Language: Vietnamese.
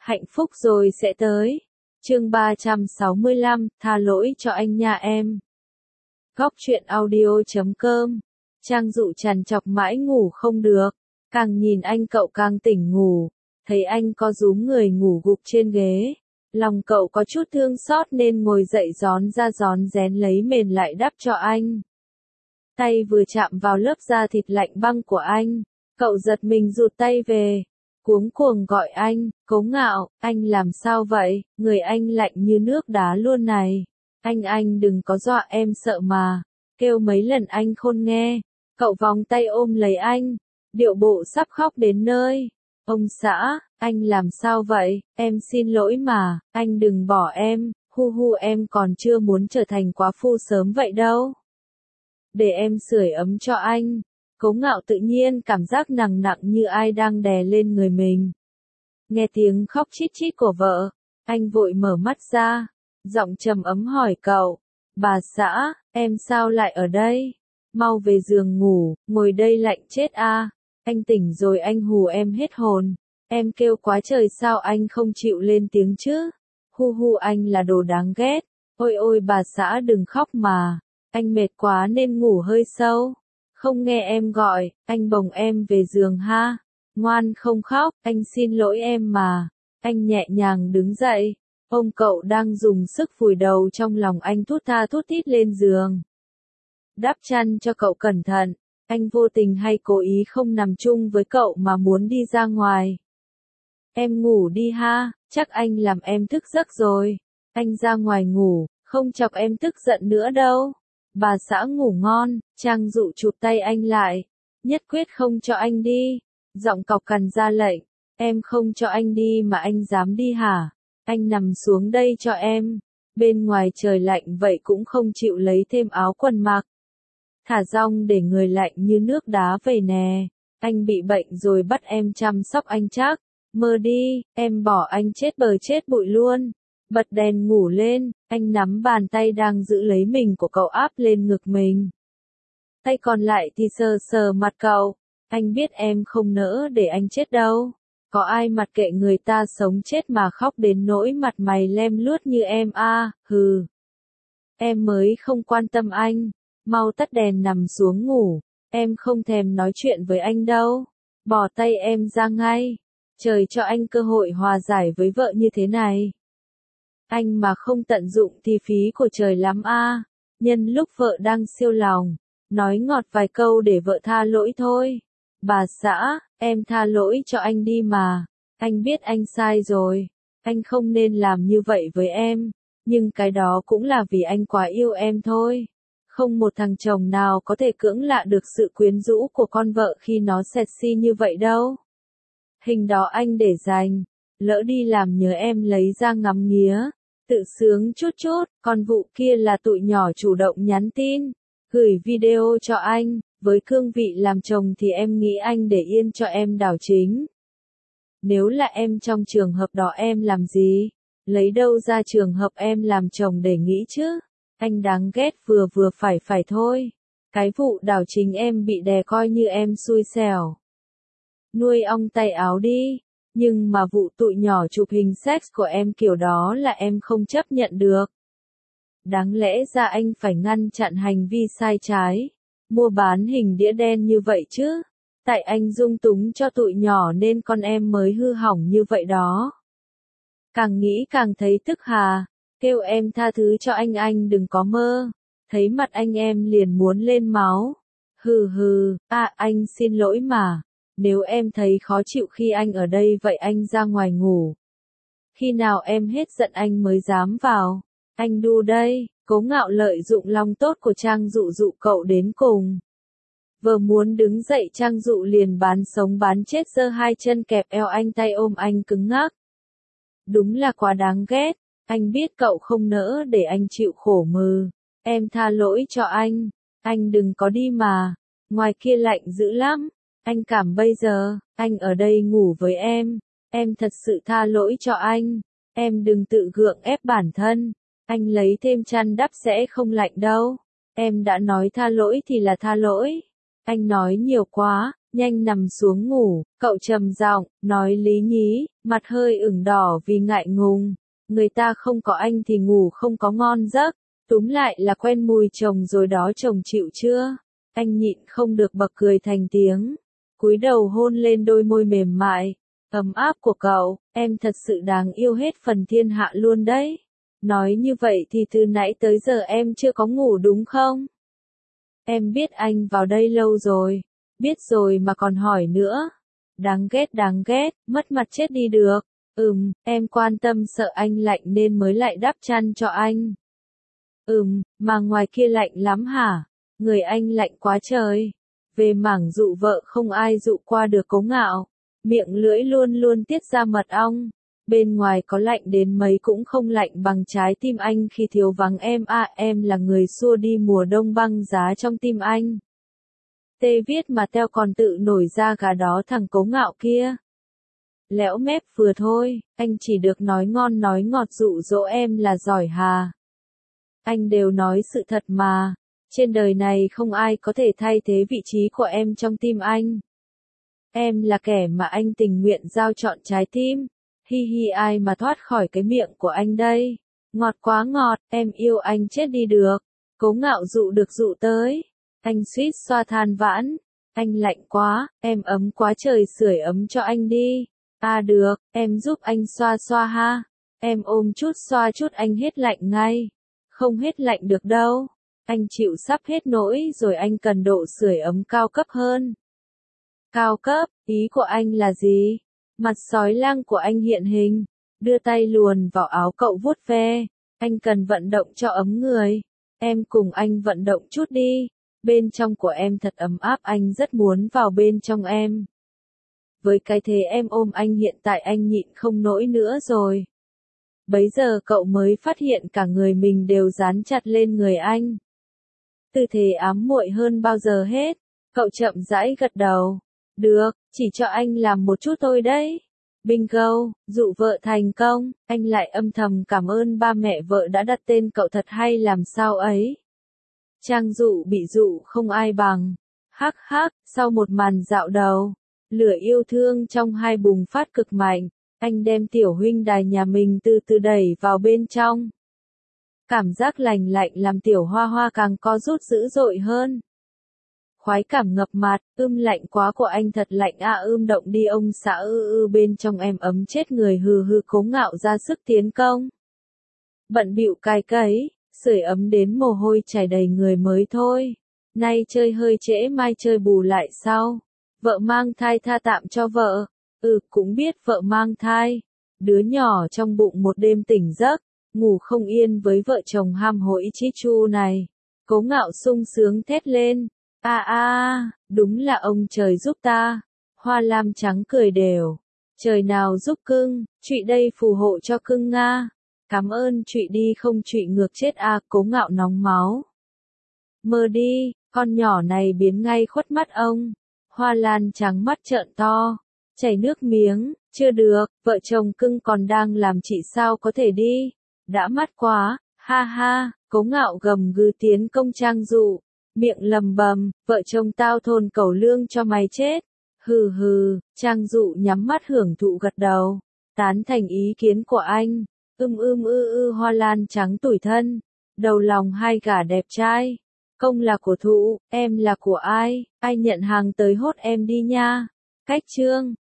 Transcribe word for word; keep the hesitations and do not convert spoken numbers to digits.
Hạnh phúc rồi sẽ tới. Chương ba trăm sáu mươi lăm, tha lỗi cho anh nha em. Góc truyện audio chấm com. Trang Dụ trằn trọc mãi ngủ không được. Càng nhìn anh cậu càng tỉnh ngủ. Thấy anh co rúm người ngủ gục trên ghế. Lòng cậu có chút thương xót nên ngồi dậy rón ra rón rén lấy mền lại đắp cho anh. Tay vừa chạm vào lớp da thịt lạnh băng của anh. Cậu giật mình rụt tay về. Cuống cuồng gọi anh, Cố Ngạo, anh làm sao vậy, người anh lạnh như nước đá luôn này. Anh anh đừng có dọa em sợ mà. Kêu mấy lần anh khôn nghe. Cậu vòng tay ôm lấy anh. Điệu bộ sắp khóc đến nơi. Ông xã, anh làm sao vậy, em xin lỗi mà, anh đừng bỏ em, hu hu em còn chưa muốn trở thành quá phu sớm vậy đâu. Để em sưởi ấm cho anh. Cố Ngạo tự nhiên cảm giác nặng nặng như ai đang đè lên người mình. Nghe tiếng khóc chít chít của vợ, anh vội mở mắt ra, giọng trầm ấm hỏi cậu, bà xã, em sao lại ở đây? Mau về giường ngủ, ngồi đây lạnh chết a. Anh tỉnh rồi anh hù em hết hồn. Em kêu quá trời sao anh không chịu lên tiếng chứ? Hu hu anh là đồ đáng ghét. Ôi ôi bà xã đừng khóc mà. Anh mệt quá nên ngủ hơi sâu. Không nghe em gọi, anh bồng em về giường ha. Ngoan không khóc, anh xin lỗi em mà. Anh nhẹ nhàng đứng dậy. Ông cậu đang dùng sức vùi đầu trong lòng anh thút tha thút thít lên giường. Đắp chăn cho cậu cẩn thận. Anh vô tình hay cố ý không nằm chung với cậu mà muốn đi ra ngoài. Em ngủ đi ha, chắc anh làm em thức giấc rồi. Anh ra ngoài ngủ, không chọc em tức giận nữa đâu. Bà xã ngủ ngon. Trang Dụ chụp tay anh lại. Nhất quyết không cho anh đi. Giọng cọc cằn ra lệnh. Em không cho anh đi mà anh dám đi hả? Anh nằm xuống đây cho em. Bên ngoài trời lạnh vậy cũng không chịu lấy thêm áo quần mặc. Thả rong để người lạnh như nước đá về nè. Anh bị bệnh rồi bắt em chăm sóc anh chắc. Mơ đi, em bỏ anh chết bờ chết bụi luôn. Bật đèn ngủ lên, anh nắm bàn tay đang giữ lấy mình của cậu áp lên ngực mình. Tay còn lại thì sờ sờ mặt cậu. Anh biết em không nỡ để anh chết đâu. Có ai mặc kệ người ta sống chết mà khóc đến nỗi mặt mày lem luốt như em a, à, hừ. Em mới không quan tâm anh. Mau tắt đèn nằm xuống ngủ. Em không thèm nói chuyện với anh đâu. Bỏ tay em ra ngay. Trời cho anh cơ hội hòa giải với vợ như thế này. Anh mà không tận dụng thì phí của trời lắm a. À. Nhân lúc vợ đang siêu lòng, nói ngọt vài câu để vợ tha lỗi thôi. Bà xã, em tha lỗi cho anh đi mà. Anh biết anh sai rồi. Anh không nên làm như vậy với em. Nhưng cái đó cũng là vì anh quá yêu em thôi. Không một thằng chồng nào có thể cưỡng lại được sự quyến rũ của con vợ khi nó sexy như vậy đâu. Hình đó anh để dành. Lỡ đi làm nhớ em lấy ra ngắm nghía. Tự sướng chút chút, còn vụ kia là tụi nhỏ chủ động nhắn tin. Gửi video cho anh. Với cương vị làm chồng thì em nghĩ anh để yên cho em đảo chính. Nếu là em trong trường hợp đó em làm gì? Lấy đâu ra trường hợp em làm chồng để nghĩ chứ? Anh đáng ghét vừa vừa phải phải thôi. Cái vụ đảo chính em bị đè coi như em xui xẻo. Nuôi ong tay áo đi. Nhưng mà vụ tụi nhỏ chụp hình sex của em kiểu đó là em không chấp nhận được. Đáng lẽ ra anh phải ngăn chặn hành vi sai trái. Mua bán hình đĩa đen như vậy chứ. Tại anh dung túng cho tụi nhỏ nên con em mới hư hỏng như vậy đó. Càng nghĩ càng thấy tức hà. Kêu em tha thứ cho anh anh đừng có mơ. Thấy mặt anh em liền muốn lên máu. Hừ hừ, à anh xin lỗi mà. Nếu em thấy khó chịu khi anh ở đây vậy anh ra ngoài ngủ. Khi nào em hết giận anh mới dám vào. Anh đu đây. Cố Ngạo lợi dụng lòng tốt của Trang Dụ dụ cậu đến cùng. Vừa muốn đứng dậy Trang Dụ liền bán sống bán chết giơ hai chân kẹp eo anh tay ôm anh cứng ngắc. Đúng là quá đáng ghét. Anh biết cậu không nỡ để anh chịu khổ mừ. Em tha lỗi cho anh. Anh đừng có đi mà. Ngoài kia lạnh dữ lắm. Anh cảm bây giờ, anh ở đây ngủ với em. Em thật sự tha lỗi cho anh. Em đừng tự gượng ép bản thân. Anh lấy thêm chăn đắp sẽ không lạnh đâu. Em đã nói tha lỗi thì là tha lỗi. Anh nói nhiều quá, nhanh nằm xuống ngủ, cậu trầm giọng, nói Lý Nhí, mặt hơi ửng đỏ vì ngại ngùng. Người ta không có anh thì ngủ không có ngon giấc, túm lại là quen mùi chồng rồi đó, chồng chịu chưa? Anh nhịn không được bật cười thành tiếng, cúi đầu hôn lên đôi môi mềm mại, ấm áp của cậu, em thật sự đáng yêu hết phần thiên hạ luôn đấy. Nói như vậy thì từ nãy tới giờ em chưa có ngủ đúng không? Em biết anh vào đây lâu rồi, biết rồi mà còn hỏi nữa. Đáng ghét đáng ghét, mất mặt chết đi được. Ừm, em quan tâm sợ anh lạnh nên mới lại đắp chăn cho anh. Ừm, mà ngoài kia lạnh lắm hả? Người anh lạnh quá trời. Về mảng dụ vợ không ai dụ qua được Cố Ngạo. Miệng lưỡi luôn luôn tiết ra mật ong. Bên ngoài có lạnh đến mấy cũng không lạnh bằng trái tim anh khi thiếu vắng em à, em là người xua đi mùa đông băng giá trong tim anh. Tê viết mà teo còn tự nổi da gà đó, thằng Cố Ngạo kia. Lẽo mép vừa thôi, anh chỉ được nói ngon nói ngọt dụ dỗ em là giỏi hà. Anh đều nói sự thật mà, trên đời này không ai có thể thay thế vị trí của em trong tim anh. Em là kẻ mà anh tình nguyện giao trọn trái tim. Hi hi, ai mà thoát khỏi cái miệng của anh đây. Ngọt quá ngọt, em yêu anh chết đi được. Cố Ngạo dụ được dụ tới. Anh suýt xoa than vãn. Anh lạnh quá, em ấm quá trời sưởi ấm cho anh đi. À được, em giúp anh xoa xoa ha. Em ôm chút xoa chút anh hết lạnh ngay. Không hết lạnh được đâu. Anh chịu sắp hết nỗi rồi, anh cần độ sưởi ấm cao cấp hơn. Cao cấp, ý của anh là gì? Mặt sói lang của anh hiện hình, đưa tay luồn vào áo cậu vuốt ve. Anh cần vận động cho ấm người. Em cùng anh vận động chút đi. Bên trong của em thật ấm áp, anh rất muốn vào bên trong em. Với cái thế em ôm anh hiện tại anh nhịn không nổi nữa rồi. Bấy giờ cậu mới phát hiện cả người mình đều dán chặt lên người anh. Tư thế ám muội hơn bao giờ hết. Cậu chậm rãi gật đầu. Được, chỉ cho anh làm một chút thôi đấy. Bingo, dụ vợ thành công. Anh lại âm thầm cảm ơn ba mẹ vợ đã đặt tên cậu thật hay làm sao ấy. Trang dụ bị dụ không ai bằng. Hắc hắc, sau một màn dạo đầu, lửa yêu thương trong hai bùng phát cực mạnh. Anh đem tiểu huynh đài nhà mình từ từ đẩy vào bên trong. Cảm giác lành lạnh làm tiểu hoa hoa càng co rút dữ dội hơn. Khoái cảm ngập mặt, ưm lạnh quá của anh thật lạnh à, ưm động đi ông xã ư ư, bên trong em ấm chết người hừ hừ. Cố Ngạo ra sức tiến công. Bận bịu cài cấy, sưởi ấm đến mồ hôi chảy đầy người mới thôi. Nay chơi hơi trễ, mai chơi bù lại sau. Vợ mang thai tha tạm cho vợ. Ừ, cũng biết vợ mang thai. Đứa nhỏ trong bụng một đêm tỉnh giấc, ngủ không yên với vợ chồng ham hối chi chu này. Cố Ngạo sung sướng thét lên. A a, đúng là ông trời giúp ta. Hoa lam trắng cười đều. Trời nào giúp cưng, trụy đây phù hộ cho cưng nga. Cảm ơn trụy đi không trụy ngược chết a. Cố Ngạo nóng máu. Mơ đi, con nhỏ này biến ngay khuất mắt ông. Hoa lan trắng mắt trợn to, chảy nước miếng. Chưa được, vợ chồng cưng còn đang làm chị sao có thể đi. Đã mắt quá, ha ha. Cố Ngạo gầm gừ tiến công Trang dụ. Miệng lầm bầm, vợ chồng tao thôn cẩu lương cho mày chết. Hừ hừ, Trang dụ nhắm mắt hưởng thụ gật đầu. Tán thành ý kiến của anh. Ưm ưm ư ư, hoa lan trắng tủi thân. Đầu lòng hai gả đẹp trai. Công là của thụ, em là của ai? Ai nhận hàng tới hốt em đi nha. Cách chương.